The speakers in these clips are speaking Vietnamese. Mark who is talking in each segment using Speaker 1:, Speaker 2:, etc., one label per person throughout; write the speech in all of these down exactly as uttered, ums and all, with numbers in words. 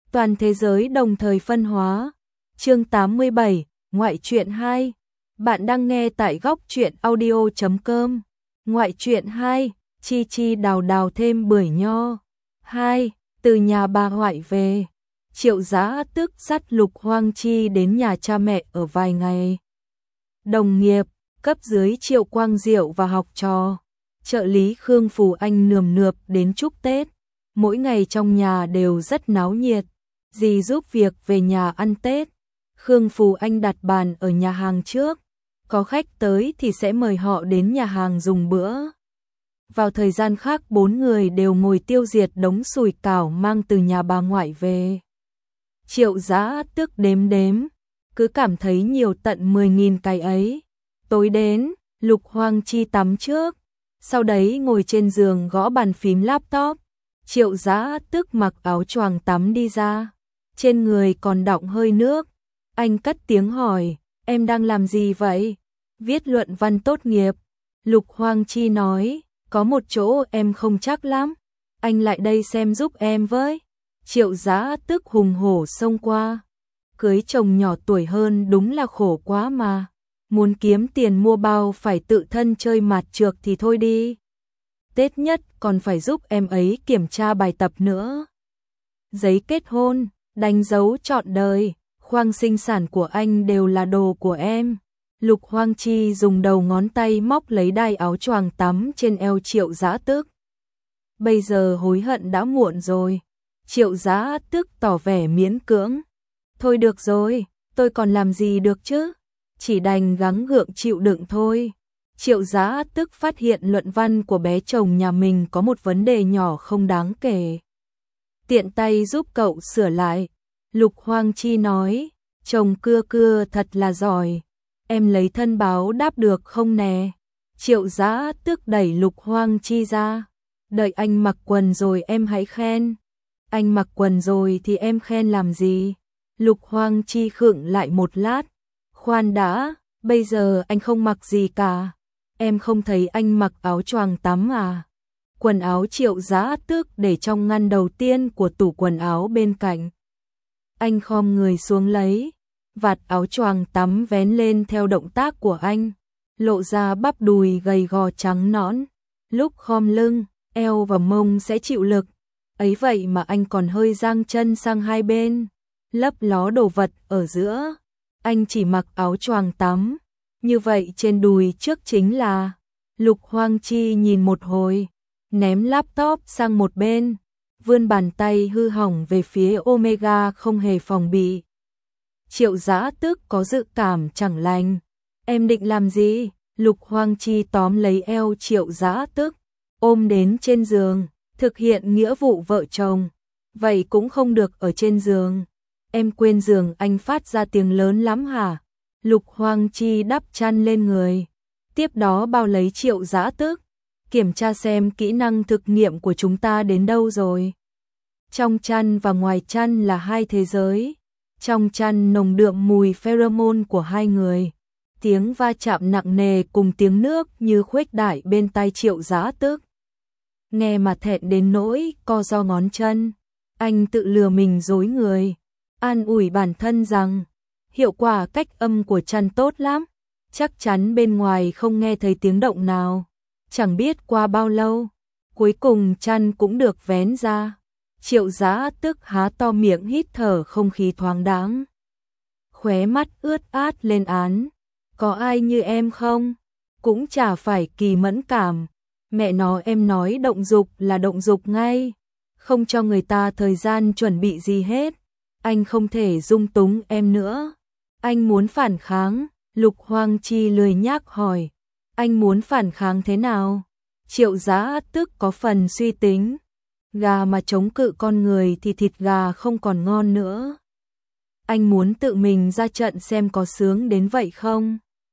Speaker 1: Toàn thế giới đồng thời phân hóa. Chương tám mươi bảy, Ngoại truyện hai. Bạn đang nghe tại góc truyện audio chấm com. Ngoại truyện hai, Chi Chi đào đào thêm bưởi nho. hai. Từ nhà bà ngoại về. Triệu Giá tức dắt Lục Hoang Chi đến nhà cha mẹ ở vài ngày. Đồng nghiệp, cấp dưới Triệu Quang Diệu và học trò, trợ lý Khương Phù Anh nườm nượp đến chúc Tết. Mỗi ngày trong nhà đều rất náo nhiệt. Dì giúp việc về nhà ăn Tết. Khương Phù Anh đặt bàn ở nhà hàng trước. Có khách tới thì sẽ mời họ đến nhà hàng dùng bữa. Vào thời gian khác bốn người đều ngồi tiêu diệt đống sủi cảo mang từ nhà bà ngoại về. Triệu Giá tức đếm đếm, cứ cảm thấy nhiều tận mười nghìn cái ấy. Tối đến, Lục Hoang Chi tắm trước, sau đấy ngồi trên giường gõ bàn phím laptop. Triệu Giá tức mặc áo choàng tắm đi ra, trên người còn đọng hơi nước. Anh cất tiếng hỏi, em đang làm gì vậy? Viết luận văn tốt nghiệp. Lục Hoang Chi nói, có một chỗ em không chắc lắm, anh lại đây xem giúp em với. Triệu Giá tức hùng hổ xông qua, cưới chồng nhỏ tuổi hơn đúng là khổ quá mà. Muốn kiếm tiền mua bao phải tự thân chơi mạt trược thì thôi đi. Tết nhất còn phải giúp em ấy kiểm tra bài tập nữa. Giấy kết hôn, đánh dấu trọn đời, khoang sinh sản của anh đều là đồ của em. Lục Hoang Chi dùng đầu ngón tay móc lấy đai áo choàng tắm trên eo Triệu Giá Tức. Bây giờ hối hận đã muộn rồi. Triệu Giá Tức tỏ vẻ miễn cưỡng. Thôi được rồi, tôi còn làm gì được chứ? Chỉ đành gắng gượng chịu đựng thôi. Triệu Giá Tức phát hiện luận văn của bé chồng nhà mình có một vấn đề nhỏ không đáng kể. Tiện tay giúp cậu sửa lại. Lục Hoang Chi nói, chồng cưa cưa thật là giỏi. Em lấy thân báo đáp được không nè? Triệu Giá Tức đẩy Lục Hoang Chi ra. Đợi anh mặc quần rồi em hãy khen. Anh mặc quần rồi thì em khen làm gì? Lục Hoang Chi khựng lại một lát. Khoan đã, bây giờ anh không mặc gì cả. Em không thấy anh mặc áo choàng tắm à? Quần áo Triệu Giá Tức để trong ngăn đầu tiên của tủ quần áo bên cạnh. Anh khom người xuống lấy, vạt áo choàng tắm vén lên theo động tác của anh, lộ ra bắp đùi gầy gò trắng nõn. Lúc khom lưng, eo và mông sẽ chịu lực. Ấy vậy mà anh còn hơi dang chân sang hai bên, lấp ló đồ vật ở giữa. Anh chỉ mặc áo choàng tắm, như vậy trên đùi trước chính là. Lục Hoang Chi nhìn một hồi, ném laptop sang một bên, vươn bàn tay hư hỏng về phía Omega không hề phòng bị. Triệu Giá Tức có dự cảm chẳng lành. Em định làm gì? Lục Hoang Chi tóm lấy eo Triệu Giá Tức, ôm đến trên giường, thực hiện nghĩa vụ vợ chồng. Vậy cũng không được ở trên giường. Em quên giường anh phát ra tiếng lớn lắm hả? Lục Hoang Chi đắp chăn lên người, tiếp đó bao lấy Triệu Giá Tức, kiểm tra xem kỹ năng thực nghiệm của chúng ta đến đâu rồi. Trong chăn và ngoài chăn là hai thế giới. Trong chăn nồng đượm mùi pheromone của hai người. Tiếng va chạm nặng nề cùng tiếng nước như khuếch đại bên tai Triệu Giá Tức. Nghe mà thẹn đến nỗi co ro ngón chân. Anh tự lừa mình dối người, an ủi bản thân rằng hiệu quả cách âm của chăn tốt lắm, chắc chắn bên ngoài không nghe thấy tiếng động nào. Chẳng biết qua bao lâu, cuối cùng chăn cũng được vén ra. Triệu Giá Tức há to miệng hít thở không khí thoáng đãng, khóe mắt ướt át lên án. Có ai như em không? Cũng chả phải kỳ mẫn cảm. Mẹ nó, em nói động dục là động dục ngay, không cho người ta thời gian chuẩn bị gì hết. Anh không thể dung túng em nữa. Anh muốn phản kháng. Lục Hoang Chi lười nhác hỏi, anh muốn phản kháng thế nào? Triệu Giá Tức có phần suy tính. Gà mà chống cự con người thì thịt gà không còn ngon nữa. Anh muốn tự mình ra trận xem có sướng đến vậy không?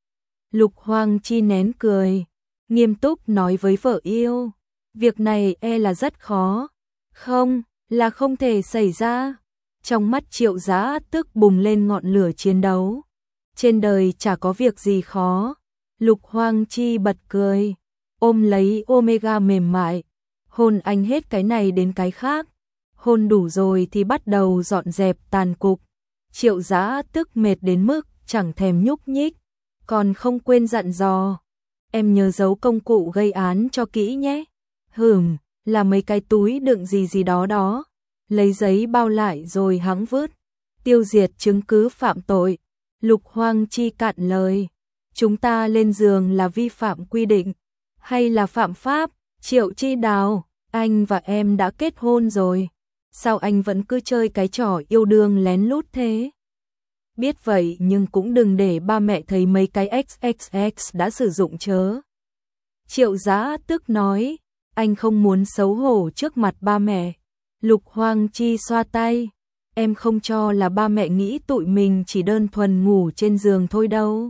Speaker 1: Lục Hoang Chi nén cười, nghiêm túc nói với vợ yêu, việc này e là rất khó. Không, là không thể xảy ra. Trong mắt Triệu Giá Tức bùng lên ngọn lửa chiến đấu. Trên đời chả có việc gì khó. Lục Hoang Chi bật cười, ôm lấy Omega mềm mại, hôn anh hết cái này đến cái khác. Hôn đủ rồi thì bắt đầu dọn dẹp tàn cục. Triệu Giá Tức mệt đến mức chẳng thèm nhúc nhích, còn không quên dặn dò. Em nhớ giấu công cụ gây án cho kỹ nhé. Hừm, là mấy cái túi đựng gì gì đó đó. Lấy giấy bao lại rồi hẵng vứt. Tiêu diệt chứng cứ phạm tội. Lục Hoang Chi cạn lời. Chúng ta lên giường là vi phạm quy định hay là phạm pháp? Triệu Chi Đào, anh và em đã kết hôn rồi. Sao anh vẫn cứ chơi cái trò yêu đương lén lút thế? Biết vậy nhưng cũng đừng để ba mẹ thấy mấy cái ích ích ích đã sử dụng chớ. Triệu Giá Tức nói, anh không muốn xấu hổ trước mặt ba mẹ. Lục Hoang Chi xoa tay, em không cho là ba mẹ nghĩ tụi mình chỉ đơn thuần ngủ trên giường thôi đâu.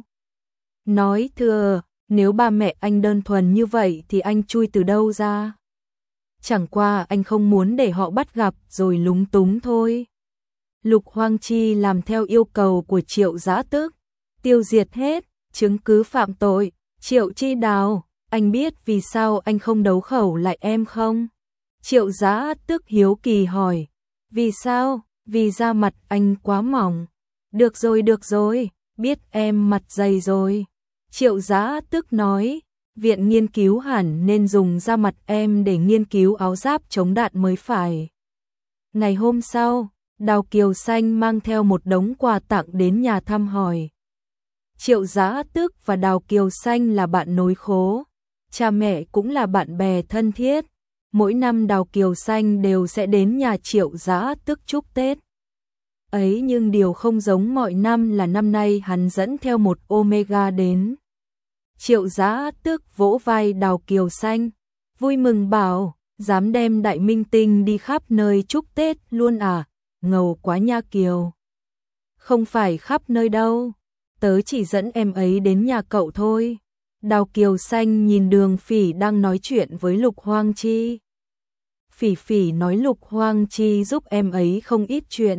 Speaker 1: Nói thừa, nếu ba mẹ anh đơn thuần như vậy thì anh chui từ đâu ra? Chẳng qua anh không muốn để họ bắt gặp rồi lúng túng thôi. Lục Hoang Chi làm theo yêu cầu của Triệu Giá Tức, tiêu diệt hết chứng cứ phạm tội. Triệu Chi Đào, anh biết vì sao anh không đấu khẩu lại em không? Triệu Giá Tức hiếu kỳ hỏi. Vì sao? Vì da mặt anh quá mỏng. Được rồi được rồi, biết em mặt dày rồi. Triệu Giá Tức nói, viện nghiên cứu hẳn nên dùng da mặt em để nghiên cứu áo giáp chống đạn mới phải. Ngày hôm sau, Đào Kiều Xanh mang theo một đống quà tặng đến nhà thăm hỏi. Triệu Giá Tức và Đào Kiều Xanh là bạn nối khố, cha mẹ cũng là bạn bè thân thiết. Mỗi năm Đào Kiều Xanh đều sẽ đến nhà Triệu Giá Tức chúc Tết. Ấy nhưng điều không giống mọi năm là năm nay hắn dẫn theo một Omega đến. Triệu Giá Tức vỗ vai Đào Kiều Xanh, vui mừng bảo, dám đem đại minh tinh đi khắp nơi chúc Tết luôn à, ngầu quá nha Kiều. Không phải khắp nơi đâu, tớ chỉ dẫn em ấy đến nhà cậu thôi. Đào Kiều Xanh nhìn Đường Phỉ đang nói chuyện với Lục Hoang Chi. Phỉ Phỉ nói Lục Hoang Chi giúp em ấy không ít chuyện.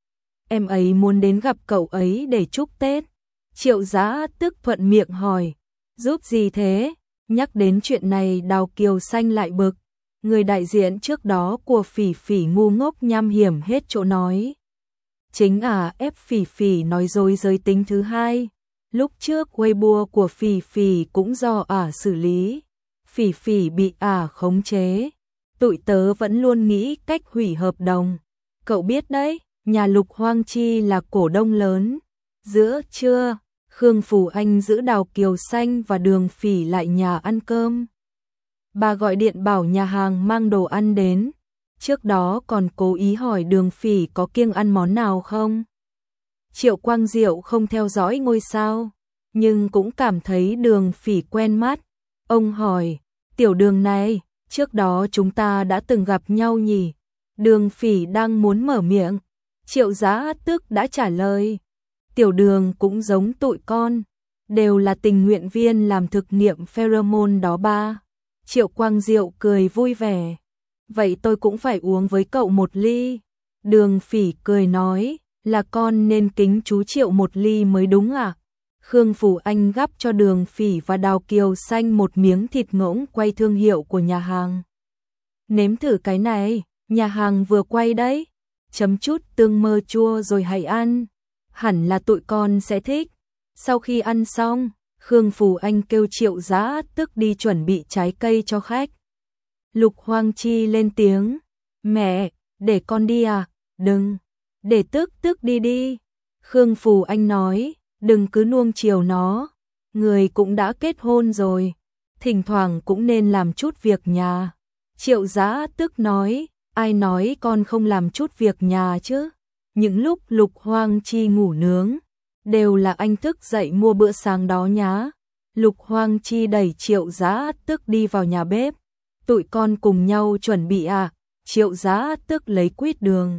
Speaker 1: Em ấy muốn đến gặp cậu ấy để chúc Tết. Triệu Giá Tức thuận miệng hỏi, giúp gì thế? Nhắc đến chuyện này Đào Kiều Xanh lại bực. Người đại diện trước đó của Phỉ Phỉ ngu ngốc nham hiểm hết chỗ nói. Chính à ép Phỉ Phỉ nói dối giới tính thứ hai. Lúc trước Weibo của Phỉ Phỉ cũng do ả xử lý. Phỉ Phỉ bị ả khống chế. Tụi tớ vẫn luôn nghĩ cách hủy hợp đồng. Cậu biết đấy, nhà Lục Hoang Chi là cổ đông lớn. Giữa trưa, Khương Phù Anh giữ Đào Kiều Xanh và Đường Phỉ lại nhà ăn cơm. Bà gọi điện bảo nhà hàng mang đồ ăn đến. Trước đó còn cố ý hỏi Đường Phỉ có kiêng ăn món nào không. Triệu Quang Diệu không theo dõi ngôi sao, nhưng cũng cảm thấy Đường Phỉ quen mắt. Ông hỏi, tiểu Đường này, trước đó chúng ta đã từng gặp nhau nhỉ? Đường Phỉ đang muốn mở miệng, Triệu Giá Tức đã trả lời. Tiểu Đường cũng giống tụi con, đều là tình nguyện viên làm thực nghiệm pheromone đó ba. Triệu Quang Diệu cười vui vẻ. Vậy tôi cũng phải uống với cậu một ly. Đường Phỉ cười nói, là con nên kính chú Triệu một ly mới đúng à? Khương Phù Anh gắp cho Đường Phỉ và Đào Kiều Xanh một miếng thịt ngỗng quay thương hiệu của nhà hàng. Nếm thử cái này, nhà hàng vừa quay đấy. Chấm chút tương mơ chua rồi hãy ăn. Hẳn là tụi con sẽ thích. Sau khi ăn xong, Khương Phù Anh kêu Triệu Giá Tức đi chuẩn bị trái cây cho khách. Lục Hoang Chi lên tiếng, mẹ, để con đi à? Đừng, để Tức Tức đi đi. Khương Phù Anh nói, đừng cứ nuông chiều nó, người cũng đã kết hôn rồi, thỉnh thoảng cũng nên làm chút việc nhà. Triệu Giá Tức nói, ai nói con không làm chút việc nhà chứ? Những lúc Lục Hoang Chi ngủ nướng, đều là anh thức dậy mua bữa sáng đó nhá. Lục Hoang Chi đẩy Triệu Giá Tức đi vào nhà bếp. Tụi con cùng nhau chuẩn bị à? Triệu Giá Tức lấy quýt đường,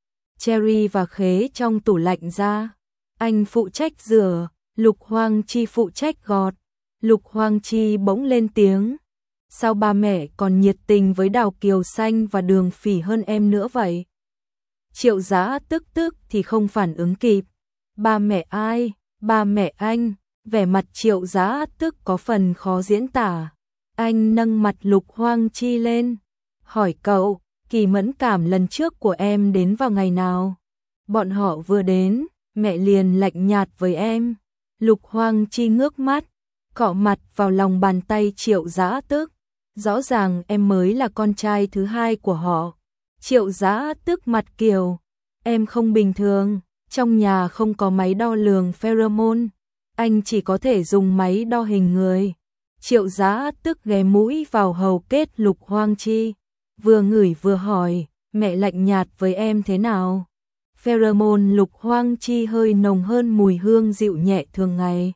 Speaker 1: cherry và khế trong tủ lạnh ra. Anh phụ trách rửa, Lục Hoang Chi phụ trách gọt. Lục Hoang Chi bỗng lên tiếng. Sao ba mẹ còn nhiệt tình với Đào Kiều Xanh và Đường Phỉ hơn em nữa vậy? Triệu Giá Tức tức thì không phản ứng kịp. Ba mẹ ai? Ba mẹ anh. Vẻ mặt Triệu Giá Tức có phần khó diễn tả. Anh nâng mặt Lục Hoang Chi lên, hỏi cậu, Kỳ Mẫn Cảm lần trước của em đến vào ngày nào? Bọn họ vừa đến, mẹ liền lạnh nhạt với em. Lục Hoang Chi ngước mắt, cọ mặt vào lòng bàn tay Triệu Dã Tức. Rõ ràng em mới là con trai thứ hai của họ. Triệu Dã Tức mặt kiều, em không bình thường, trong nhà không có máy đo lường pheromone, anh chỉ có thể dùng máy đo hình người. Triệu Dã Tức ghé mũi vào hầu kết Lục Hoang Chi, vừa ngửi vừa hỏi, mẹ lạnh nhạt với em thế nào? Pheromone Lục Hoang Chi hơi nồng hơn mùi hương dịu nhẹ thường ngày.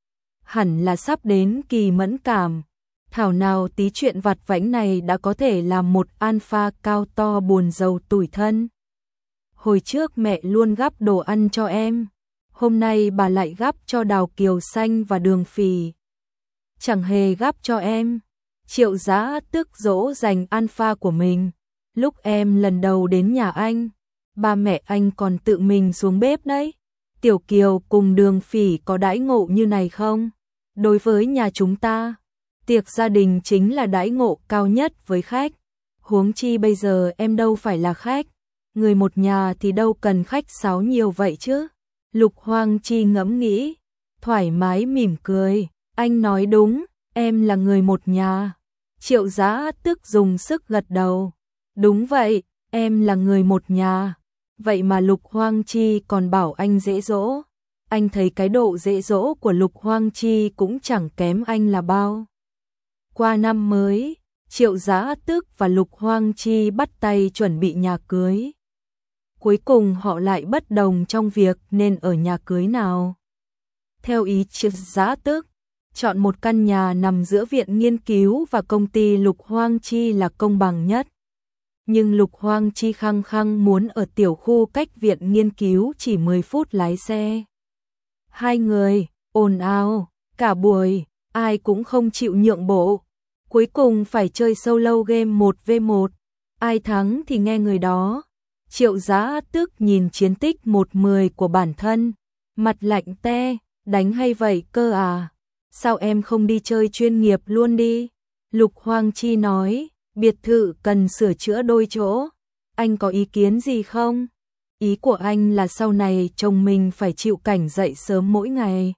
Speaker 1: Hẳn là sắp đến kỳ mẫn cảm. Thảo nào tí chuyện vặt vãnh này đã có thể làm một alpha cao to buồn rầu tủi thân. Hồi trước mẹ luôn gắp đồ ăn cho em, hôm nay bà lại gắp cho Đào Kiều Xanh và Đường Phì. Chẳng hề gắp cho em. Triệu Dã Tức dỗ dành alpha của mình. Lúc em lần đầu đến nhà anh, ba mẹ anh còn tự mình xuống bếp đấy. Tiểu Kiều cùng Đường Phỉ có đãi ngộ như này không? Đối với nhà chúng ta, tiệc gia đình chính là đãi ngộ cao nhất với khách. Huống chi bây giờ em đâu phải là khách. Người một nhà thì đâu cần khách sáo nhiều vậy chứ. Lục Hoang Chi ngẫm nghĩ, thoải mái mỉm cười. Anh nói đúng, em là người một nhà. Triệu Dã Tức dùng sức gật đầu. Đúng vậy, em là người một nhà. Vậy mà Lục Hoang Chi còn bảo anh dễ dỗ. Anh thấy cái độ dễ dỗ của Lục Hoang Chi cũng chẳng kém anh là bao. Qua năm mới, Triệu Dã Tức và Lục Hoang Chi bắt tay chuẩn bị nhà cưới. Cuối cùng họ lại bất đồng trong việc nên ở nhà cưới nào. Theo ý Triệu Dã Tức, chọn một căn nhà nằm giữa viện nghiên cứu và công ty Lục Hoang Chi là công bằng nhất. Nhưng Lục Hoang Chi khăng khăng muốn ở tiểu khu cách viện nghiên cứu chỉ mười phút lái xe. Hai người ồn ào cả buổi, ai cũng không chịu nhượng bộ. Cuối cùng phải chơi solo game một v một, ai thắng thì nghe người đó. Triệu Dã Tức nhìn chiến tích một mười của bản thân, mặt lạnh te, đánh hay vậy cơ à? Sao em không đi chơi chuyên nghiệp luôn đi? Lục Hoang Chi nói, biệt thự cần sửa chữa đôi chỗ. Anh có ý kiến gì không? Ý của anh là sau này chồng mình phải chịu cảnh dậy sớm mỗi ngày.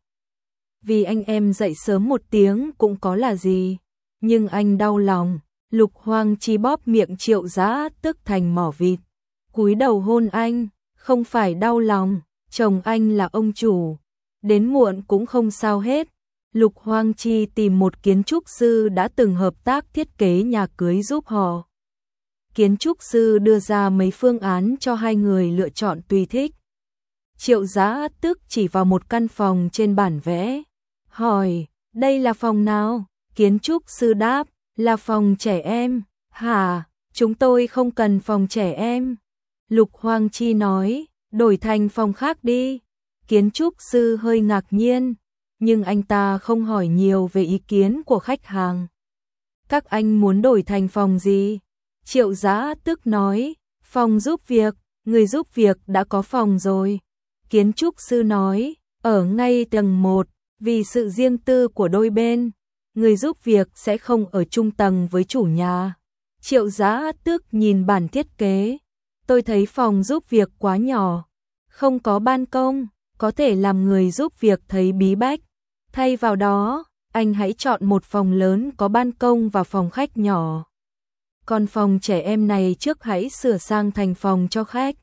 Speaker 1: Vì anh em dậy sớm một tiếng cũng có là gì. Nhưng anh đau lòng. Lục Hoang Chi bóp miệng Triệu Dã Tức thành mỏ vịt, cúi đầu hôn anh. Không phải đau lòng, chồng anh là ông chủ, đến muộn cũng không sao hết. Lục Hoang Chi tìm một kiến trúc sư đã từng hợp tác thiết kế nhà cưới giúp họ. Kiến trúc sư đưa ra mấy phương án cho hai người lựa chọn tùy thích. Triệu Dã Tức chỉ vào một căn phòng trên bản vẽ, hỏi, đây là phòng nào? Kiến trúc sư đáp, là phòng trẻ em. Hả, chúng tôi không cần phòng trẻ em. Lục Hoang Chi nói, đổi thành phòng khác đi. Kiến trúc sư hơi ngạc nhiên, nhưng anh ta không hỏi nhiều về ý kiến của khách hàng. Các anh muốn đổi thành phòng gì? Triệu Dã Tức nói, phòng giúp việc, người giúp việc đã có phòng rồi. Kiến trúc sư nói, ở ngay tầng một, vì sự riêng tư của đôi bên, người giúp việc sẽ không ở chung tầng với chủ nhà. Triệu Dã Tức nhìn bản thiết kế, tôi thấy phòng giúp việc quá nhỏ, không có ban công, có thể làm người giúp việc thấy bí bách. Thay vào đó, anh hãy chọn một phòng lớn có ban công và phòng khách nhỏ. Còn phòng trẻ em này trước hãy sửa sang thành phòng cho khách.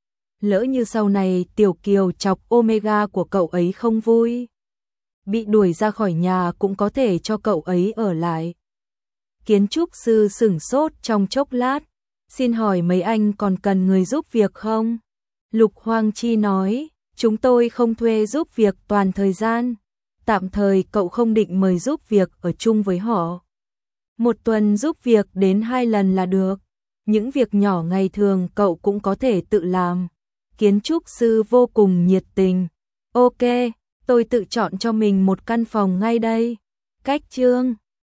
Speaker 1: Lỡ như sau này Tiểu Kiều chọc Omega của cậu ấy không vui, bị đuổi ra khỏi nhà cũng có thể cho cậu ấy ở lại. Kiến trúc sư sửng sốt trong chốc lát, xin hỏi mấy anh còn cần người giúp việc không? Lục Hoang Chi nói, chúng tôi không thuê giúp việc toàn thời gian. Tạm thời cậu không định mời giúp việc ở chung với họ. Một tuần giúp việc đến hai lần là được. Những việc nhỏ ngày thường cậu cũng có thể tự làm. Kiến trúc sư vô cùng nhiệt tình. Ok, tôi tự chọn cho mình một căn phòng ngay đây. Cách chương